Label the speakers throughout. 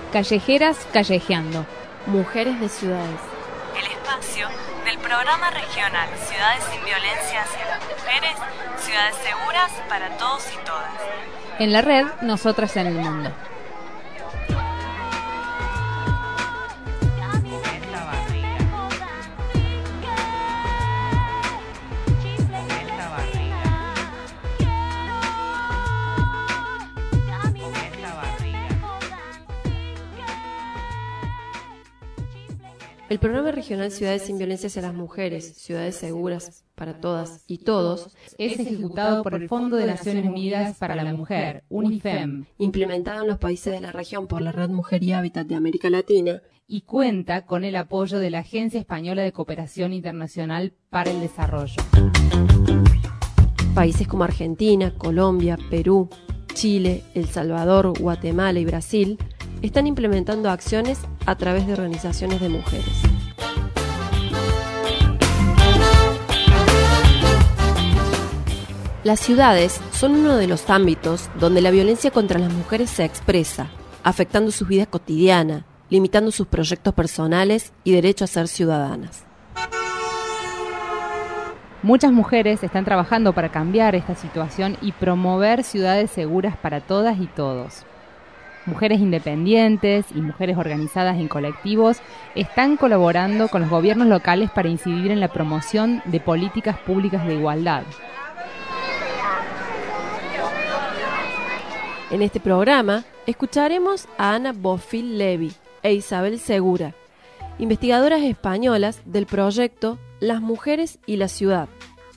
Speaker 1: Callejeras Callejeando.
Speaker 2: Mujeres de ciudades.
Speaker 3: El espacio del programa regional Ciudades sin Violencia hacia las Mujeres, ciudades seguras para todos y todas.
Speaker 1: En la red, Nosotras en el Mundo.
Speaker 2: El programa regional Ciudades sin Violencia hacia las Mujeres, ciudades seguras para todas y todos,
Speaker 4: es ejecutado por el Fondo de Naciones Unidas para la Mujer, UNIFEM,
Speaker 2: implementado en los países de la región por la Red Mujer y Hábitat de América Latina,
Speaker 4: y cuenta con el apoyo de la Agencia Española de Cooperación Internacional para el Desarrollo.
Speaker 2: Países como Argentina, Colombia, Perú, Chile, El Salvador, Guatemala y Brasil están implementando acciones a través de organizaciones de mujeres. Las ciudades son uno de los ámbitos donde la violencia contra las mujeres se expresa, afectando su vida cotidiana, limitando sus proyectos personales y derecho a ser ciudadanas.
Speaker 4: Muchas mujeres están trabajando para cambiar esta situación y promover ciudades seguras para todas y todos. Mujeres independientes y mujeres organizadas en colectivos están colaborando con los gobiernos locales para incidir en la promoción de políticas públicas de igualdad.
Speaker 2: En este programa escucharemos a Ana Bofill Levy e Isabel Segura, investigadoras españolas del proyecto Las Mujeres y la Ciudad.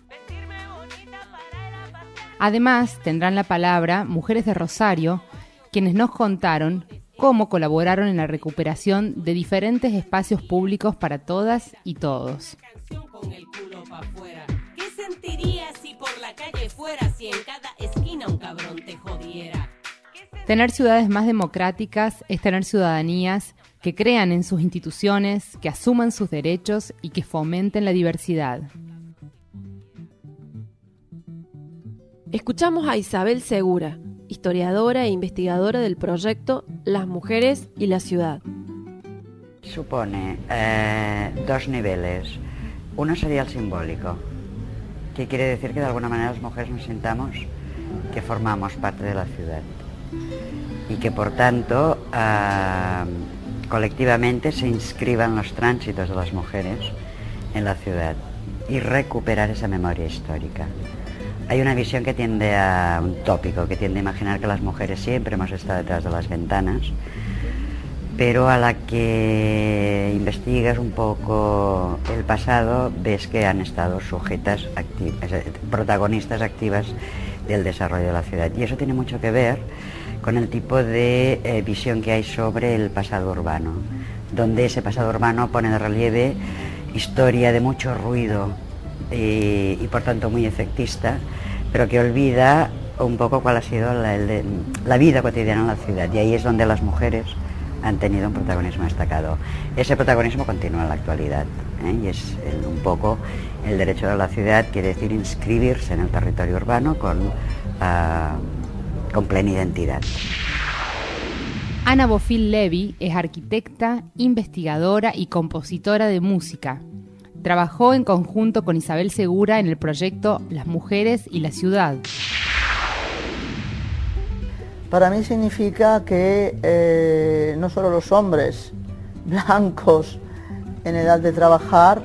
Speaker 4: Además, tendrán la palabra mujeres de Rosario, quienes nos contaron cómo colaboraron en la recuperación de diferentes espacios públicos para todas y todos.
Speaker 5: ¿Qué sentirías si por la calle fueras y en cada esquina un cabrón te jodiera?
Speaker 4: Tener ciudades más democráticas es tener ciudadanías que crean en sus instituciones, que asuman sus derechos y que fomenten la diversidad.
Speaker 2: Escuchamos a Isabel Segura, historiadora e investigadora del proyecto Las Mujeres y la Ciudad.
Speaker 6: Supone dos niveles. Uno sería el simbólico, que quiere decir que de alguna manera las mujeres nos sintamos que formamos parte de la ciudad y que por tanto colectivamente se inscriban los tránsitos de las mujeres en la ciudad y recuperar esa memoria histórica. Hay una visión que tiende a un tópico, que tiende a imaginar que las mujeres siempre hemos estado detrás de las ventanas, pero a la que investigas un poco el pasado ves que han estado sujetas, protagonistas activas del desarrollo de la ciudad. Y eso tiene mucho que ver con el tipo de visión que hay sobre el pasado urbano, donde ese pasado urbano pone de relieve historia de mucho ruido y por tanto muy efectista, pero que olvida un poco cuál ha sido la vida cotidiana en la ciudad, y ahí es donde las mujeres han tenido un protagonismo destacado. Ese protagonismo continúa en la actualidad, y es un poco el derecho de la ciudad, quiere decir inscribirse en el territorio urbano con plena identidad.
Speaker 4: Ana Bofill Levy es arquitecta, investigadora y compositora de música. Trabajó en conjunto con Isabel Segura en el proyecto Las Mujeres y la Ciudad.
Speaker 7: Para mí significa que no solo los hombres blancos en edad de trabajar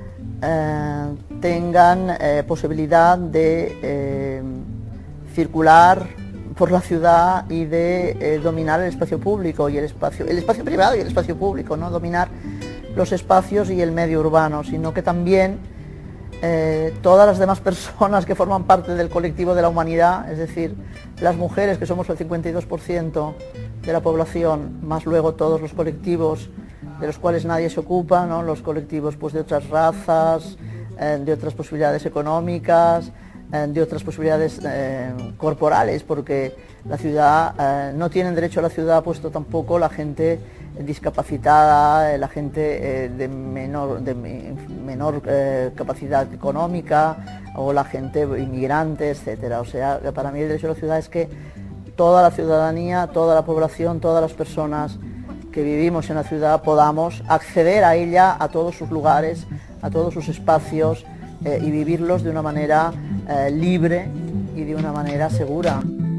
Speaker 7: tengan posibilidad de circular por la ciudad y de dominar el espacio público y el espacio privado y el espacio público, no dominar los espacios y el medio urbano, sino que también todas las demás personas que forman parte del colectivo de la humanidad, es decir, las mujeres, que somos el 52% de la población, más luego todos los colectivos de los cuales nadie se ocupa, ¿no? Los colectivos pues, de otras razas, de otras posibilidades económicas, de otras posibilidades corporales, porque la ciudad, no tienen derecho a la ciudad puesto tampoco la gente discapacitada, la gente de menor capacidad económica, o la gente inmigrante, etcétera. O sea, para mí el derecho a la ciudad es que toda la ciudadanía, toda la población, todas las personas que vivimos en la ciudad podamos acceder a ella, a todos sus lugares, a todos sus espacios y vivirlos de una manera libre y de una manera segura.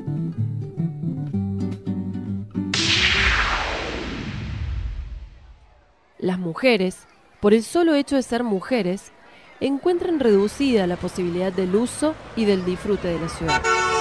Speaker 2: Las mujeres, por el solo hecho de ser mujeres, encuentran reducida la posibilidad del uso y del disfrute de la ciudad.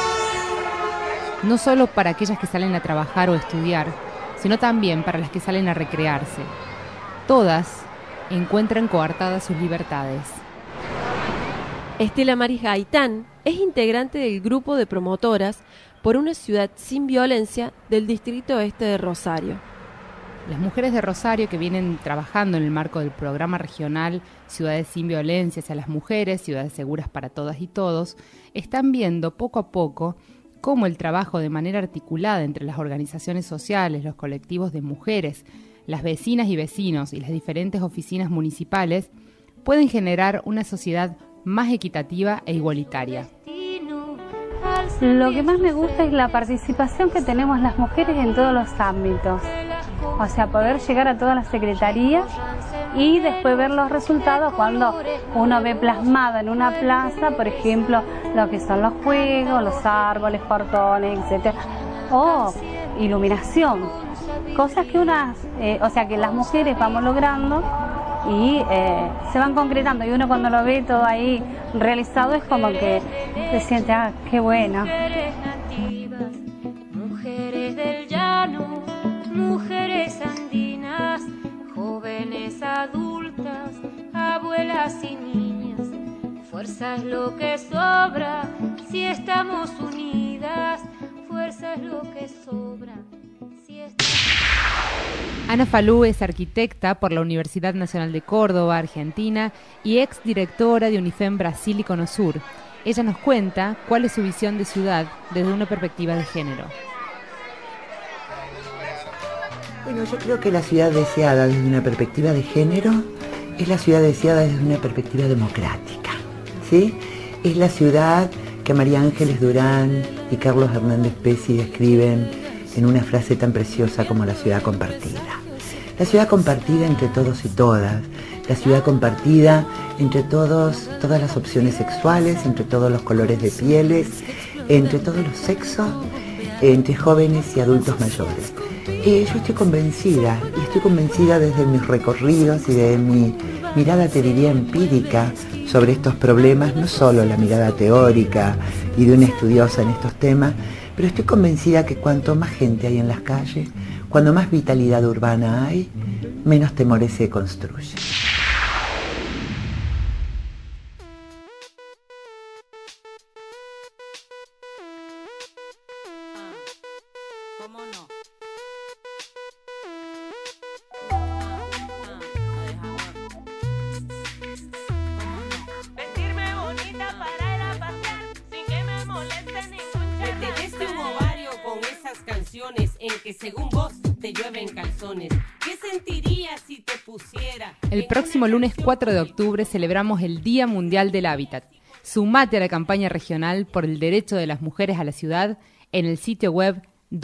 Speaker 4: No solo para aquellas que salen a trabajar o estudiar, sino también para las que salen a recrearse. Todas encuentran coartadas sus libertades.
Speaker 2: Estela Maris Gaitán es integrante del grupo de promotoras por una ciudad sin violencia del Distrito Este de Rosario.
Speaker 4: Las mujeres de Rosario que vienen trabajando en el marco del programa regional Ciudades sin Violencia hacia las Mujeres, Ciudades Seguras para Todas y Todos, están viendo poco a poco cómo el trabajo de manera articulada entre las organizaciones sociales, los colectivos de mujeres, las vecinas y vecinos y las diferentes oficinas municipales pueden generar una sociedad más equitativa e igualitaria.
Speaker 8: Lo que más me gusta es la participación que tenemos las mujeres en todos los ámbitos. O sea, poder llegar a todas las secretarías y después ver los resultados cuando uno ve plasmado en una plaza, por ejemplo, lo que son los juegos, los árboles, portones, etcétera, o iluminación, cosas que que las mujeres vamos logrando y se van concretando, y uno cuando lo ve todo ahí realizado es como que se siente, qué bueno.
Speaker 9: Mujeres del llano, mujeres andinas, jóvenes adultas, abuelas y niñas. Fuerza es lo que sobra si estamos unidas. Fuerza es lo que sobra si estamos...
Speaker 4: Ana Falú es arquitecta por la Universidad Nacional de Córdoba, Argentina, y exdirectora de UNIFEM Brasil y Cono Sur. Ella nos cuenta cuál es su visión de ciudad desde una perspectiva de género.
Speaker 10: Bueno, yo creo que la ciudad deseada desde una perspectiva de género es la ciudad deseada desde una perspectiva democrática, ¿sí? Es la ciudad que María Ángeles Durán y Carlos Hernández Pesci describen en una frase tan preciosa como la ciudad compartida. La ciudad compartida entre todos y todas, la ciudad compartida entre todas las opciones sexuales, entre todos los colores de pieles, entre todos los sexos, entre jóvenes y adultos mayores. Yo estoy convencida, y estoy convencida desde mis recorridos y de mi mirada, te diría, empírica sobre estos problemas, no solo la mirada teórica y de una estudiosa en estos temas, pero estoy convencida que cuanto más gente hay en las calles, cuando más vitalidad urbana hay, menos temores se construye.
Speaker 5: ¿Cómo no?
Speaker 9: Vestirme bonita para ir a pasear sin que me moleste ningún
Speaker 5: Me teneste un ovario con esas canciones en que según vos te llueven calzones. ¿Qué sentirías si te pusiera?
Speaker 4: El próximo lunes 4 de octubre celebramos el Día Mundial del Hábitat. Sumate a la campaña regional por el derecho de las mujeres a la ciudad en el sitio web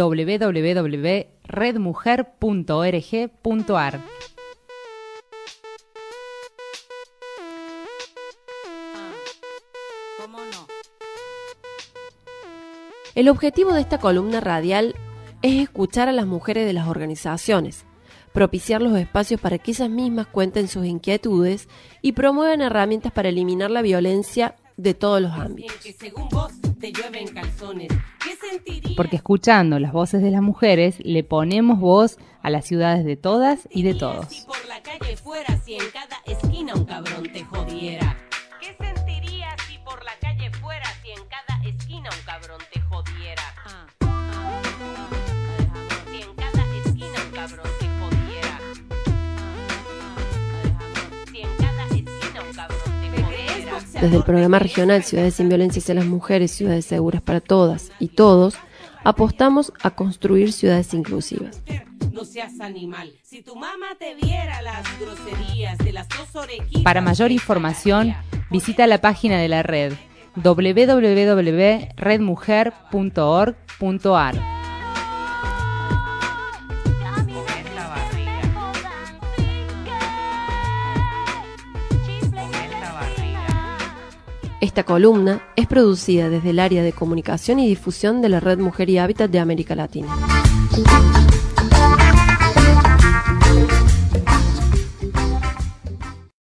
Speaker 4: www.redmujer.org.ar.
Speaker 5: ¿Cómo no?
Speaker 2: El objetivo de esta columna radial es escuchar a las mujeres de las organizaciones, propiciar los espacios para que ellas mismas cuenten sus inquietudes y promuevan herramientas para eliminar la violencia de todos los ámbitos.
Speaker 5: En que según vos te llueven calzones. ¿Qué sentirías?
Speaker 4: Porque escuchando las voces de las mujeres le ponemos voz a las ciudades de todas y de todos.
Speaker 5: Si por la calle fueras y en cada esquina un cabrón te jodiera.
Speaker 9: ¿Qué sentirías si por la calle fueras y en cada esquina un cabrón te jodiera? Si en cada esquina un cabrón te jodiera. Si en cada esquina un cabrón te jodiera.
Speaker 2: Desde el programa regional Ciudades sin Violencia hacia las Mujeres, Ciudades Seguras para Todas y Todos, apostamos a construir ciudades inclusivas.
Speaker 5: No seas animal. Si tu mamá te viera las groserías de las dos orejitas.
Speaker 4: Para mayor información, visita la página de la red www.redmujer.org.ar.
Speaker 2: Esta columna es producida desde el área de comunicación y difusión de la Red Mujer y Hábitat de América Latina.